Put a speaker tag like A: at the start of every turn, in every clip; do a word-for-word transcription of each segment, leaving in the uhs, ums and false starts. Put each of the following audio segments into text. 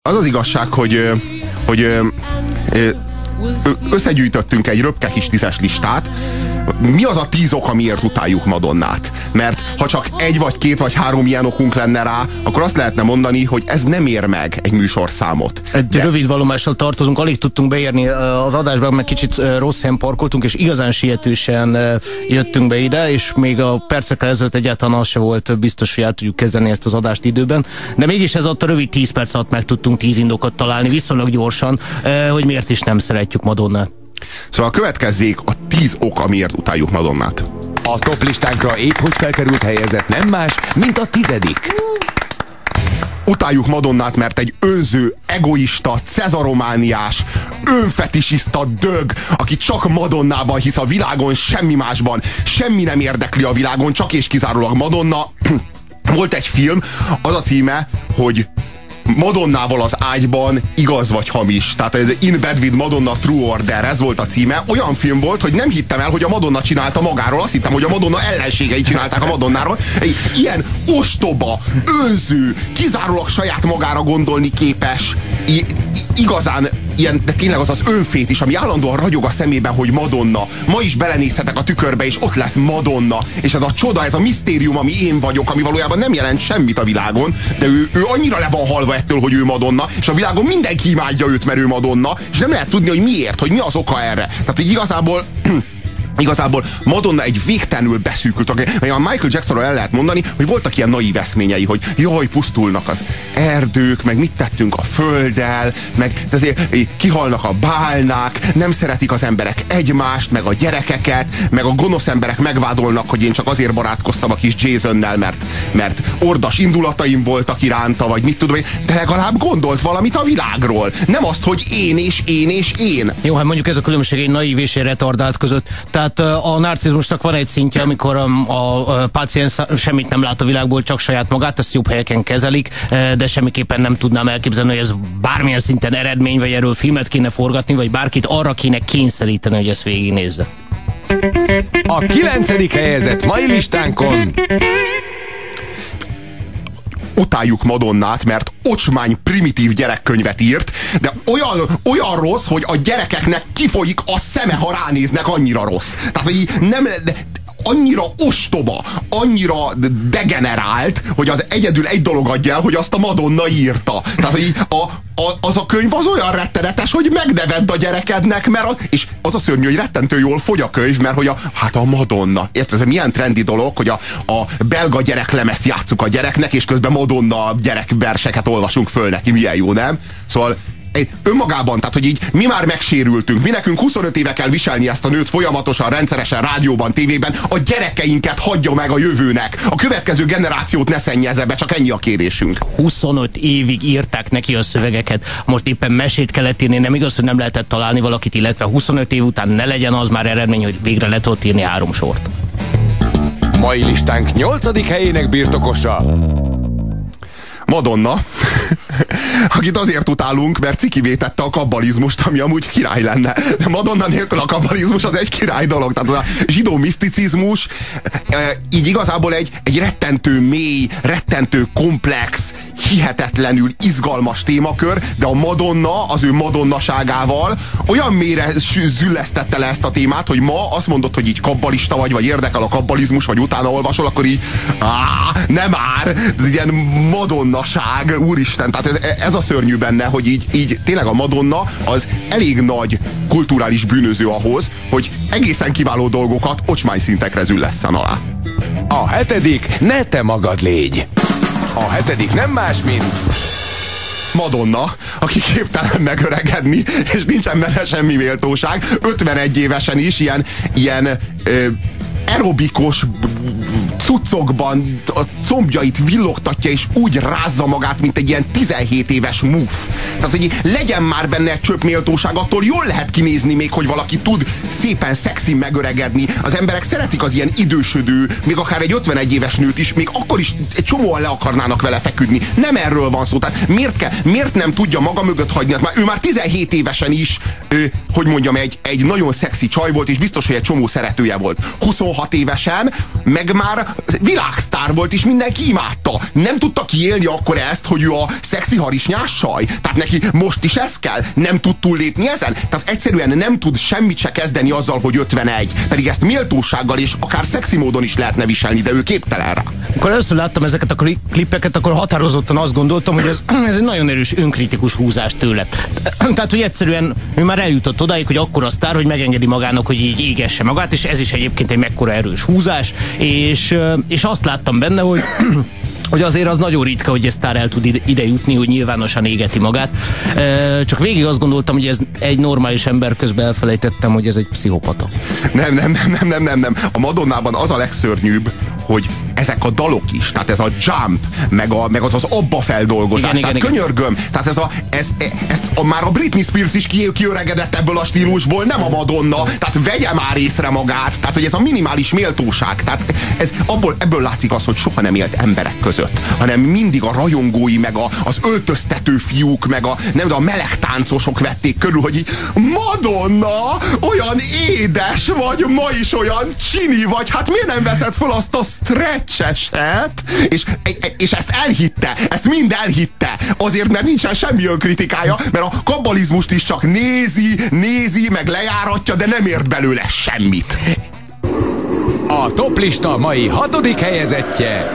A: Az az igazság, hogy, hogy összegyűjtöttünk egy röpke kis tízes listát. Mi az a tíz ok, amiért utáljuk Madonnát? Mert ha csak egy vagy két vagy három ilyen okunk lenne rá, akkor azt lehetne mondani, hogy ez nem ér meg egy műsorszámot.
B: Egy
A: De...
B: rövid vallomással tartozunk, alig tudtunk beérni az adásba, meg kicsit rossz helyen parkoltunk, és igazán sietősen jöttünk be ide, és még a percekkel ezelőtt egyáltalán az se volt biztos, hogy el tudjuk kezdeni ezt az adást időben. De mégis ez ott a rövid tíz perc alatt meg tudtunk tíz indokot találni, viszonylag gyorsan, hogy miért is nem szeretjük Madonnát.
A: Szóval következzék a tíz ok, amiért utáljuk Madonnát.
C: A top listánkra épp hogy felkerült helyezett nem más, mint a tizedik.
A: Utáljuk Madonnát, mert egy önző, egoista, cezaromániás, önfetisiszta dög, aki csak Madonnában hisz, a világon semmi másban, semmi nem érdekli a világon, csak és kizárólag Madonna. Volt egy film, az a címe, hogy Madonnával az ágyban, igaz vagy hamis. Tehát ez In Bed with Madonna True Order, ez volt a címe. Olyan film volt, hogy nem hittem el, hogy a Madonna csinálta magáról. Azt hittem, hogy a Madonna ellenségei csinálták a Madonnáról. Egy ilyen ostoba, önző, kizárólag saját magára gondolni képes, igazán ilyen, de tényleg az az önfét is, ami állandóan ragyog a szemében, hogy Madonna. Ma is belenézhetek a tükörbe, és ott lesz Madonna. És ez a csoda, ez a misztérium, ami én vagyok, ami valójában nem jelent semmit a világon, de ő, ő annyira le van halva ettől, hogy ő Madonna, és a világon mindenki imádja őt, mert ő Madonna, és nem lehet tudni, hogy miért, hogy mi az oka erre. Tehát így igazából Igazából Madonna egy végtelenül beszűkült. A Michael Jacksonról el lehet mondani, hogy voltak ilyen naív eszményei, hogy jaj, pusztulnak az erdők, meg mit tettünk a földdel, meg kihalnak a bálnák, nem szeretik az emberek egymást, meg a gyerekeket, meg a gonosz emberek megvádolnak, hogy én csak azért barátkoztam a kis Jasonnel, mert, mert ordas indulataim voltak iránta, vagy mit tudom én, de legalább gondolt valamit a világról. Nem azt, hogy én és én és én.
B: Jó, hát mondjuk ez a különbség egy naív és egy retardált között. Tehát a narcizmusnak van egy szintje, amikor a, a, a páciens semmit nem lát a világból, csak saját magát, ezt jobb helyeken kezelik, de semmiképpen nem tudnám elképzelni, hogy ez bármilyen szinten eredmény, vagy erről filmet kéne forgatni, vagy bárkit arra kéne kényszeríteni, hogy ezt végignézze.
C: A kilencedik helyezett mai listánkon
A: utáljuk Madonnát, mert ocsmány, primitív gyerekkönyvet írt, de olyan, olyan rossz, hogy a gyerekeknek kifolyik a szeme, ha ránéznek, annyira rossz. Tehát, hogy nem... annyira ostoba, annyira degenerált, hogy az egyedül egy dolog adja el, hogy azt a Madonna írta. Tehát, hogy a, a, az a könyv az olyan rettenetes, hogy megnevedd a gyerekednek, mert a, és az a szörnyű, hogy rettentő jól fogy a könyv, mert hogy a, hát a Madonna. Érted, ez milyen trendi dolog, hogy a, a belga gyereklemezt játsszuk a gyereknek, és közben Madonna gyerekverseket olvasunk föl neki. Milyen jó, nem? Szóval önmagában, tehát hogy így mi már megsérültünk, mi nekünk huszonöt éve kell viselni ezt a nőt folyamatosan, rendszeresen, rádióban, tévében, a gyerekeinket hagyja meg a jövőnek, a következő generációt ne szennyezze be, csak ennyi a kérésünk.
B: huszonöt évig írták neki a szövegeket, most éppen mesét kellett írni, nem igaz, hogy nem lehetett találni valakit, illetve huszonöt év után ne legyen az már eredmény, hogy végre le tudott írni három sort.
C: Mai listánk nyolcadik helyének birtokosa
A: Madonna, akit azért utálunk, mert cikivé tette a kabbalizmust, ami amúgy király lenne. De Madonna nélkül a kabbalizmus az egy király dolog. Tehát az a zsidó miszticizmus így igazából egy, egy rettentő mély, rettentő komplex, hihetetlenül izgalmas témakör, de a Madonna az ő madonnaságával olyan mélyre züllesztette le ezt a témát, hogy ma azt mondod, hogy így kabbalista vagy, vagy érdekel a kabbalizmus, vagy utána olvasol, akkor így áh, nem már, ez ilyen madonnaság, úristen, tehát ez, ez a szörnyű benne, hogy így, így tényleg a Madonna az elég nagy kulturális bűnöző ahhoz, hogy egészen kiváló dolgokat ocsmány szintekre züllesszen alá.
C: A hetedik, ne te magad légy. A hetedik nem más, mint
A: Madonna, aki képtelen megöregedni, és nincsen benne semmi méltóság, ötvenegy évesen is ilyen, ilyen ö, aerobikos cuccokban a combjait villogtatja, és úgy rázza magát, mint egy ilyen tizenhét éves muf. Tehát, hogy legyen már benne egy csöpp méltóság, attól jól lehet kinézni még, hogy valaki tud szépen szexin megöregedni. Az emberek szeretik az ilyen idősödő, még akár egy ötvenegy éves nőt is, még akkor is egy csomóan le akarnának vele feküdni. Nem erről van szó. Tehát miért, kell, miért nem tudja maga mögött hagyni? Hát már, ő már tizenhét évesen is, ő, hogy mondjam, egy, egy nagyon szexi csaj volt, és biztos, hogy egy csomó szeretője volt. huszonhat évesen, meg már világsztár volt, és mindenki imádta. Nem tudta kiélni akkor ezt, hogy ő a szexi harisnyás saj. Tehát neki most is ez kell. Nem tud túllépni ezen. Tehát egyszerűen nem tud semmit se kezdeni azzal, hogy ötvenegy. Pedig ezt méltósággal és akár szexi módon is lehetne viselni, de ő képtelen rá.
B: Amikor először láttam ezeket a klippeket, akkor határozottan azt gondoltam, hogy ez, ez egy nagyon erős önkritikus húzás tőle. Tehát, hogy egyszerűen ő már eljutott odáig, hogy akkora sztár, hogy megengedi magának, hogy így égesse magát, és ez is egyébként egy mekkora erős húzás, és, és azt láttam benne, hogy hogy azért az nagyon ritka, hogy egy sztár el tud ide jutni, hogy nyilvánosan égeti magát. Csak végig azt gondoltam, hogy ez egy normális ember, közben elfelejtettem, hogy ez egy pszichopata.
A: Nem, nem, nem, nem, nem, nem, nem. A Madonnában az a legszörnyűbb, hogy ezek a dalok is, tehát ez a Jump, meg, a, meg az az abba feldolgozás, igen, tehát igen, könyörgöm, igen. Tehát ez a, ez, ez, a, már a Britney Spears is ki, kiöregedett ebből a stílusból, nem a Madonna, tehát vegye már észre magát, tehát hogy ez a minimális méltóság, tehát ez, abból, ebből látszik az, hogy soha nem élt emberek között, hanem mindig a rajongói, meg a, az öltöztető fiúk, meg a, nem, a meleg táncosok vették körül, hogy így, Madonna, olyan édes vagy, ma is olyan csini vagy, hát miért nem veszed fel azt a stretcheset? És, és ezt elhitte, ezt mind elhitte, azért, mert nincsen semmi önkritikája, mert a kabbalizmust is csak nézi, nézi, meg lejáratja, de nem ért belőle semmit.
C: A toplista mai hatodik helyezettje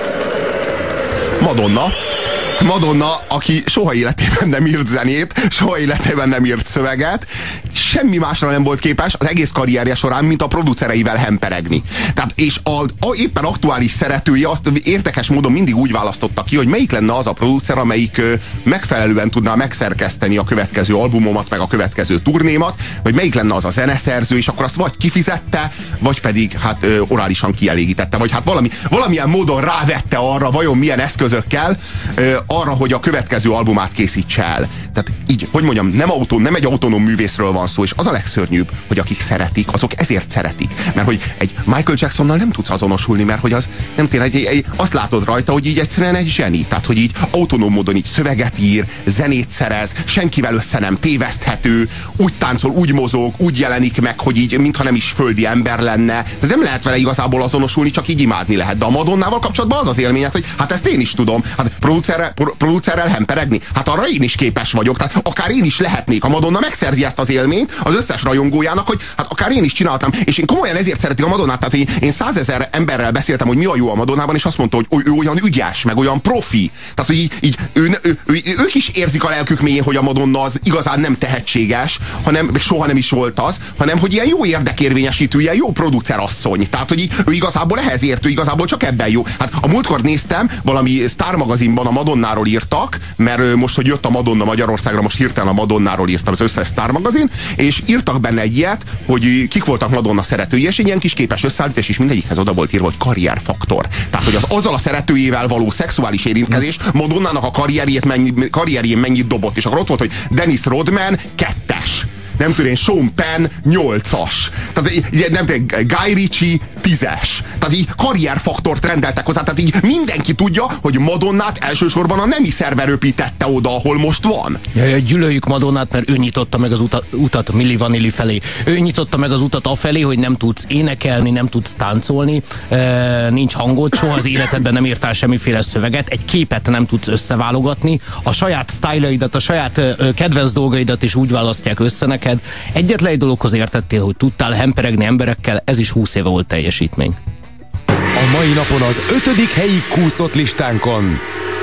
A: Madonna. Madonna, aki soha életében nem írt zenét, soha életében nem írt szöveget, semmi másra nem volt képes az egész karrierje során, mint a producereivel hemperegni. Tehát, és a, a éppen aktuális szeretője azt érdekes módon mindig úgy választotta ki, hogy melyik lenne az a producer, amelyik ö, megfelelően tudná megszerkeszteni a következő albumomat, meg a következő turnémat, vagy melyik lenne az a zeneszerző, és akkor azt vagy kifizette, vagy pedig hát ö, orálisan kielégítette, vagy hát valami, valamilyen módon rávette arra, vajon milyen eszközökkel, ö, arra, hogy a következő albumát készítse el. Tehát így, hogy mondjam, nem, autó, nem egy autonóm művészről van szó, és az a legszörnyűbb, hogy akik szeretik, azok ezért szeretik. Mert hogy egy Michael Jacksonnal nem tudsz azonosulni, mert hogy az nem tényleg, egy, egy, azt látod rajta, hogy így egyszerűen egy zseni. Tehát, hogy így autonóm módon így szöveget ír, zenét szerez, senkivel össze nem téveszthető, úgy táncol, úgy mozog, úgy jelenik meg, hogy így, mintha nem is földi ember lenne. De nem lehet vele igazából azonosulni, csak így imádni lehet. De a Madonnával kapcsolatban az az élményed, hogy hát ezt én is tudom. Hát producerrel, producerrel hemperegni, hát arra én is képes vagyok. Tehát akár én is lehetnék. A Madonna megszerzi ezt az élményt az összes rajongójának, hogy hát akár én is csináltam. És én komolyan ezért szeretik a Madonnát. Tehát én, én százezer emberrel beszéltem, hogy mi a jó a Madonnában, és azt mondta, hogy ő olyan ügyes, meg olyan profi. Tehát, hogy így, így ő, ő, ő, ők is érzik a lelkük mélyén, hogy a Madonna az igazán nem tehetséges, hanem soha nem is volt az, hanem hogy ilyen jó érdekérvényesítő, ilyen jó producerasszony. Tehát, hogy így, ő igazából ehhez ért, ő igazából csak ebben jó. Hát a múltkor néztem, valami Star magazinban a Madonnáról írtak, mert most, hogy jött a Madonna Magyarországra, most hirtelen a Madonnáról írtam az összes Star magazin, és írtak benne egy ilyet, hogy kik voltak Madonna szeretői, és egy ilyen kis képes összeállítás, és mindegyikhez oda volt írva, hogy karrierfaktor. Tehát, hogy az azzal a szeretőjével való szexuális érintkezés Madonnának a karrierjét mennyi, karrierjén mennyit dobott, és akkor ott volt, hogy Dennis Rodman kettes. Nem tudom én, Sean Penn nyolcas. Tehát nem tudom, Guy Ritchie tízes. Tehát így karrierfaktort rendeltek hozzá. Tehát így mindenki tudja, hogy Madonnát elsősorban a nemi szerve röpítette oda, ahol most van.
B: Ja, ja, gyűlöljük Madonnát, mert ő nyitotta meg az utat, utat Milli Vanilli felé. Ő nyitotta meg az utat afelé, hogy nem tudsz énekelni, nem tudsz táncolni, e, nincs hangod, soha az életedben nem írtál semmiféle szöveget, egy képet nem tudsz összeválogatni, a saját sztájlaidat, a saját e, kedvenc dolgaidat is úgy választják össze neked. Egyetlen egy dologhoz értettél, hogy tudtál hemperegni emberekkel, ez is húsz éve volt teljesítmény.
C: A mai napon az ötödik helyig kúszott listánkon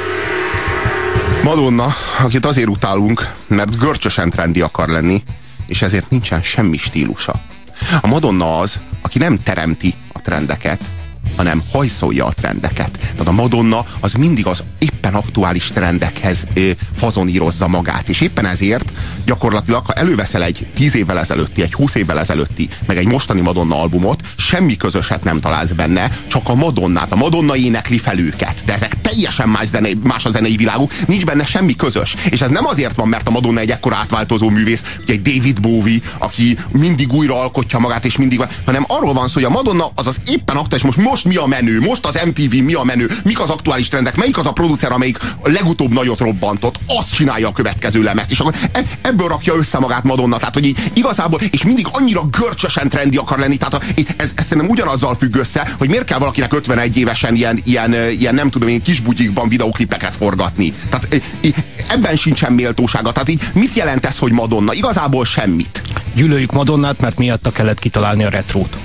A: Madonna, akit azért utálunk, mert görcsösen trendi akar lenni, és ezért nincsen semmi stílusa. A Madonna az, aki nem teremti a trendeket, hanem hajszolja a trendeket. Tehát a Madonna az mindig az éppen aktuális trendekhez ö, fazonírozza magát, és éppen ezért gyakorlatilag, ha előveszel egy tíz évvel ezelőtti, egy húsz évvel ezelőtti, meg egy mostani Madonna albumot, semmi közöset nem találsz benne, csak a Madonnát. A Madonna énekli fel őket, de ezek teljesen más, zenei, más a zenei világuk, nincs benne semmi közös. És ez nem azért van, mert a Madonna egy ekkora átváltozó művész, ugye egy David Bowie, aki mindig újra alkotja magát, és mindig, hanem arról van szó, hogy a Madonna az az éppen aktuális, most most mi a menő, most az em té vé mi a menő, mik az aktuális trendek, melyik az a producer, amelyik legutóbb nagyot robbantott, azt csinálja a következő lemezt, és akkor ebből rakja össze magát Madonna, tehát hogy így igazából, és mindig annyira görcsösen trendi akar lenni, tehát ez, ez szerintem ugyanazzal függ össze, hogy miért kell valakinek ötvenegy évesen ilyen, ilyen, ilyen nem tudom én, kisbugyikban videóklipeket forgatni. Tehát ebben sincsen méltósága, tehát így mit jelent ez, hogy Madonna? Igazából semmit.
B: Gyűlöljük Madonnát, mert miatta kellett kitalálni a retrót.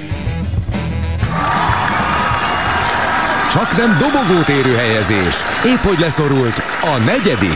C: Csak nem dobogót érő helyezés. Épp hogy leszorult a negyedik.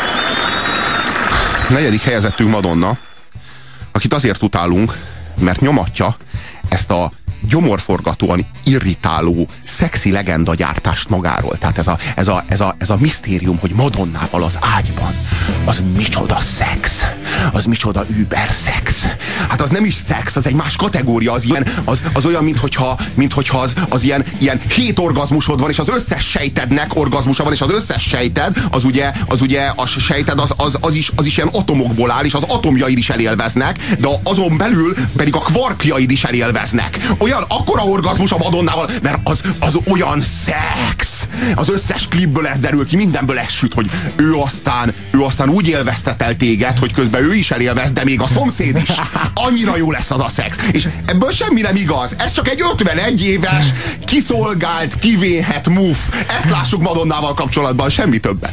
A: Negyedik helyezettünk Madonna, akit azért utálunk, mert nyomatja ezt a gyomorforgatóan irritáló, szexi legenda gyártást magáról. Tehát ez a, ez, a, ez, a, ez a misztérium, hogy Madonnával az ágyban, az micsoda szex, az micsoda über szex. Hát az nem is szex, az egy más kategória, az ilyen, az, az olyan, minthogyha, minthogyha az, az ilyen, ilyen hét orgazmusod van, és az összes sejtednek orgazmusa van, és az összes sejted, az ugye, az ugye, a sejted az, az, az, is, az is ilyen atomokból áll, és az atomjaid is elélveznek, de azon belül pedig a kvarkjaid is elélveznek. Olyan akkora orgazmus a Madonnával, mert az, az olyan szex. Az összes klipből ez derül ki, mindenből ez süt, hogy ő aztán, ő aztán úgy élveztet el téged, hogy közben ő is elélvez, de még a szomszéd is. Annyira jó lesz az a szex. És ebből semmi nem igaz. Ez csak egy ötvenegy éves, kiszolgált, kivénhet move. Ezt lássuk Madonnával kapcsolatban, semmi többet.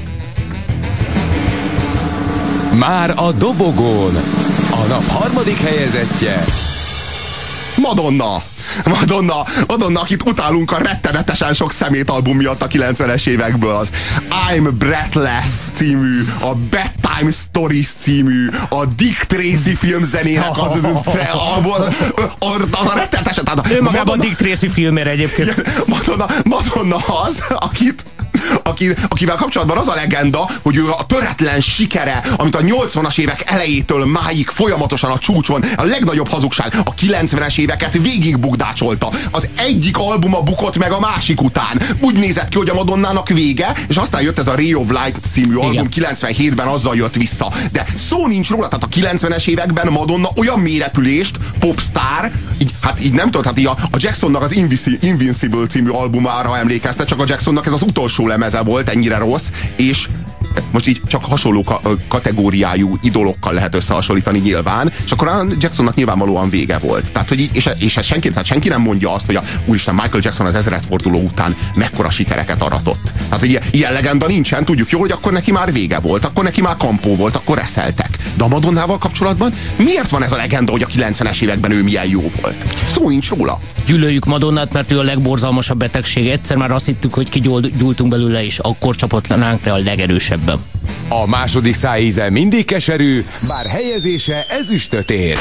C: Már a dobogón a nap harmadik helyezettje
A: Madonna! Madonna, Madonna, akit utálunk a rettenetesen sok szemét album miatt a kilencvenes évekből, az I'm Breathless című, a Bedtime Stories című, a Dick Tracy filmzenének az, az, az a rettenetesen...
B: Ő magában Dick Tracy filmére egyébként.
A: Madonna, Madonna az, akit Aki, akivel kapcsolatban az a legenda, hogy ő a töretlen sikere, amit a nyolcvanas évek elejétől máig folyamatosan a csúcson, a legnagyobb hazugság, a kilencvenes éveket végig bugdácsolta. Az egyik albuma bukott meg a másik után. Úgy nézett ki, hogy a Madonnának vége, és aztán jött ez a Ray of Light című album. Igen. kilencvenhétben azzal jött vissza. De szó nincs róla, tehát a kilencvenes években Madonna olyan mélyrepülést, popstar, így, hát így nem tudod, hát így a, a Jacksonnak az Invincible című albumára emlékezte, csak a Jacksonnak ez az utolsó lemeze volt, ennyire rossz, és most így csak hasonló ka- kategóriájú idolokkal lehet összehasonlítani nyilván, és akkor a Jacksonnak nyilvánvalóan vége volt. Tehát, hogy így, és, és ez senki, tehát senki nem mondja azt, hogy a, úristen, Michael Jackson az ezredforduló után mekkora sikereket aratott. Tehát, hogy ilyen, ilyen legenda nincsen, tudjuk jól, hogy akkor neki már vége volt, akkor neki már kampó volt, akkor reszeltek. De a Madonnával kapcsolatban miért van ez a legenda, hogy a kilencvenes években ő milyen jó volt? Szó nincs róla.
B: Gyűlöljük Madonnát, mert ő a legborzalmasabb betegség. Egyszer már azt hittük, hogy kigyúltunk belőle, és akkor csapott ránk le a legerősebben.
C: A második szájíze mindig keserű, bár helyezése ezüstöt ér.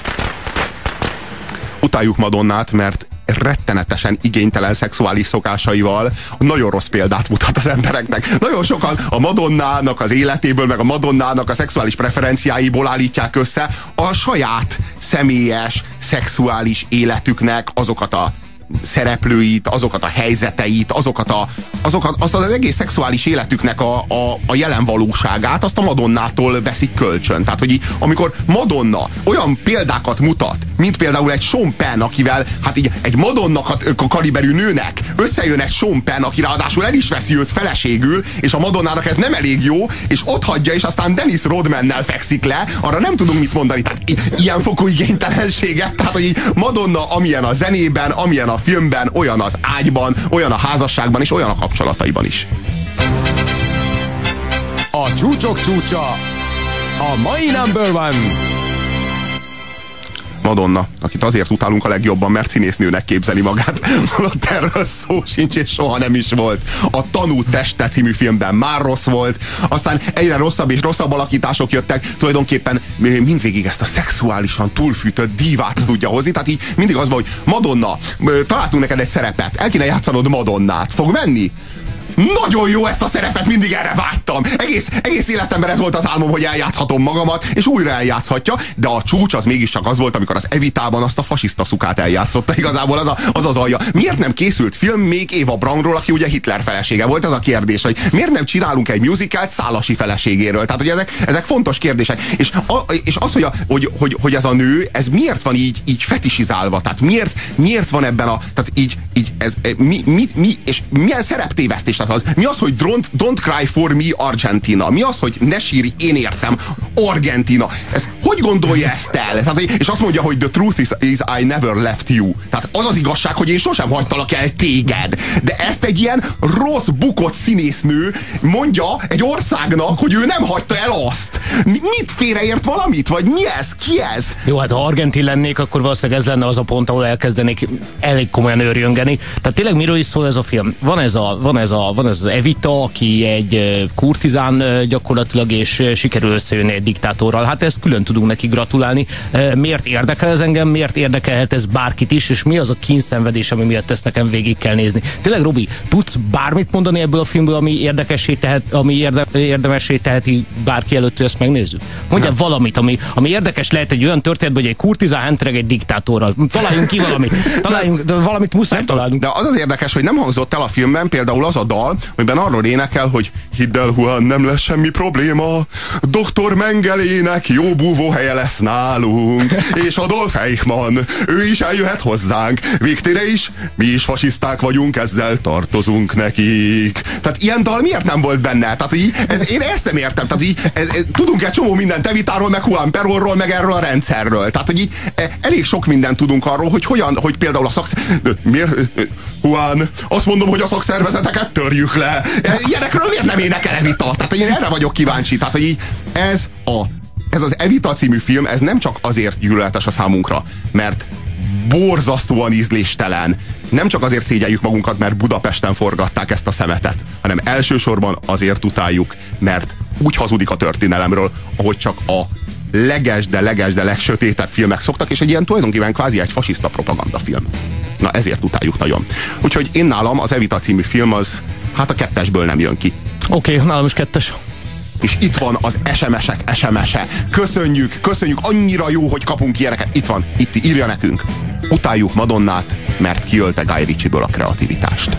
A: Utáljuk Madonnát, mert rettenetesen igénytelen szexuális szokásaival nagyon rossz példát mutat az embereknek. Nagyon sokan a Madonnának az életéből, meg a Madonnának a szexuális preferenciáiból állítják össze a saját személyes szexuális életüknek azokat a szereplőit, azokat a helyzeteit, azokat, a, azokat azt az egész szexuális életüknek a, a, a jelen valóságát, azt a Madonnától veszik kölcsön. Tehát, hogy így, amikor Madonna olyan példákat mutat, mint például egy Sean Penn, akivel, hát így egy Madonna kaliberű nőnek összejön egy Sean Penn, aki ráadásul el is veszi őt feleségül, és a Madonnának ez nem elég jó, és ott hagyja, és aztán Dennis Rodmannel fekszik le, arra nem tudunk mit mondani. Tehát ilyen fokú igénytelenséget, tehát, hogy így Madonna amilyen a zenében, amilyen a filmben, olyan az ágyban, olyan a házasságban, és olyan a kapcsolataiban is.
C: A csúcsok csúcsa, a mai number one.
A: Madonna, akit azért utálunk a legjobban, mert színésznőnek képzeli magát. Ott erről szó sincs, és soha nem is volt. A Tanú teste című filmben már rossz volt, aztán egyre rosszabb és rosszabb alakítások jöttek, tulajdonképpen mindvégig ezt a szexuálisan túlfűtött divát tudja hozni, tehát így mindig az van, hogy Madonna, találtunk neked egy szerepet, el kéne játszanod Madonnát, fog menni? nagyon jó, ezt a szerepet mindig erre vágytam. Egész, egész életemben ez volt az álmom, hogy eljátszhatom magamat, és újra eljátszhatja, de a csúcs az mégiscsak az volt, amikor az Evitában azt a fasiszta szukát eljátszotta. Igazából az a, az, az alja. Miért nem készült film még Éva Braunról, aki ugye Hitler felesége volt? Ez a kérdés, hogy miért nem csinálunk egy musicalt Szálasi feleségéről? Tehát, hogy ezek, ezek fontos kérdések. És, a, és az, hogy, a, hogy, hogy, hogy ez a nő, ez miért van így, így fetisizálva? Tehát miért, miért van ebben a, tehát így, így ez, mi, mi, mi, és milyen szereptévesztés? Tehát az, mi az, hogy don't, don't cry for me Argentina? Mi az, hogy ne sírj, én értem, Argentina? Ez hogy gondolja ezt el? Tehát, és azt mondja, hogy the truth is, is I never left you. Tehát az az igazság, hogy én sosem hagytalak el téged. De ezt egy ilyen rossz, bukott színésznő mondja egy országnak, hogy ő nem hagyta el azt. Mit félreért valamit? Vagy mi ez? Ki ez?
B: Jó, hát ha argentin lennék, akkor valószínűleg ez lenne az a pont, ahol elkezdenék elég komolyan őrjöngeni. Tehát tényleg miről is szól ez a film? Van ez, a, van ez, a, van ez az Evita, aki egy kurtizán gyakorlatilag, és sikerül összejönni egy diktátorral. Hát ezt külön tudunk neki gratulálni. Miért érdekel ez engem? Miért érdekelhet ez bárkit is? És mi az a kínszenvedés, ami miatt ezt nekem végig kell nézni? Tényleg, Robi, tudsz bármit mondani ebből a filmből, ami érdekessé tehet, ami érde, érdemessé teheti bárki előtt, hogy ezt megnézzük? Mondjál valamit, ami, ami érdekes lehet egy olyan történetben, hogy egy kurtizán hentereg egy diktátorral. Találjunk ki valamit. Találjunk, de valamit muszáj találnunk.
A: De az az érdekes, hogy nem hangzott el a filmben például az a dal, amiben arról énekel, hogy hidd el, Juan, nem lesz semmi probléma, doktor Mengelének jó búvóhelye lesz nálunk, és Adolf Eichmann, ő is eljöhet hozzánk, végtére is, mi is fasiszták vagyunk, ezzel tartozunk nekik. Tehát ilyen dal miért nem volt benne? Tehát így, ez, én ezt nem értem. Tehát így, ez, ez, tudunk egy csomó mindent Evitáról, meg Juan Perolról, meg erről a rendszerről. Tehát, hogy így elég sok mindent tudunk arról, hogy hogyan, hogy például a szaksz... Miért? Juan, azt mondom, hogy a szakszervezeteket törjük le. Ilyenekről miért nem énekel Evita? Tehát én erre vagyok kíváncsi. Tehát, hogy így ez a ez az Evita című film, ez nem csak azért gyűlöletes a számunkra, mert borzasztóan ízléstelen. Nem csak azért szégyeljük magunkat, mert Budapesten forgatták ezt a szemetet, hanem elsősorban azért utáljuk, mert úgy hazudik a történelemről, ahogy csak a leges, de leges, de legsötétebb filmek szoktak, és egy ilyen tulajdonképpen kvázi egy fasiszta propagandafilm. Na ezért utáljuk nagyon. Úgyhogy én nálam az Evita című film az, hát a kettesből nem jön ki.
B: Oké, okay, nálam is kettes.
A: És itt van az es em esek es em ese. Köszönjük, köszönjük, annyira jó, hogy kapunk ilyeneket. Itt van, itt írja nekünk. Utáljuk Madonnát, mert kiölte Guy Ritchie-ből a kreativitást.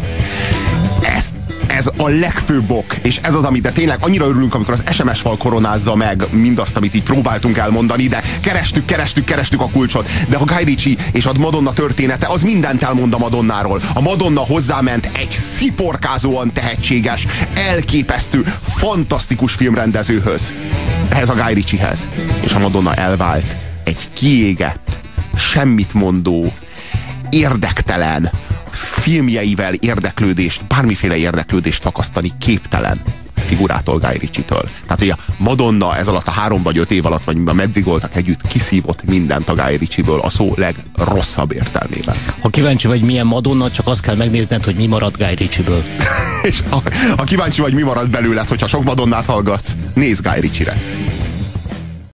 A: Ez, ez a legfőbb ok, és ez az, amit de tényleg annyira örülünk, amikor az es em es fal koronázza meg mindazt, amit így próbáltunk elmondani, de kerestük, kerestük, kerestük a kulcsot. De a Guy Ritchie és a Madonna története, az mindent elmond a Madonnáról. A Madonna hozzáment egy sziporkázóan tehetséges, elképesztő, fantasztikus filmrendezőhöz. Ehhez a Guy Ritchiehez. És a Madonna elvált egy kiégett, semmit mondó, érdektelen, filmjeivel érdeklődést, bármiféle érdeklődést fakasztani képtelen figurától, Guy Ritchie-től. Tehát, hogy a Madonna ez alatt a három vagy öt év alatt, vagy meddig voltak együtt, kiszívott mindent a Guy Ritchie-ből a szó legrosszabb értelmében.
B: Ha kíváncsi vagy, milyen Madonna, csak azt kell megnézned, hogy mi maradt Guy Ritchie-ből.
A: És ha, ha kíváncsi vagy, mi maradt belőled, hogyha sok Madonnát hallgatsz, nézz Guy Ritchie-re.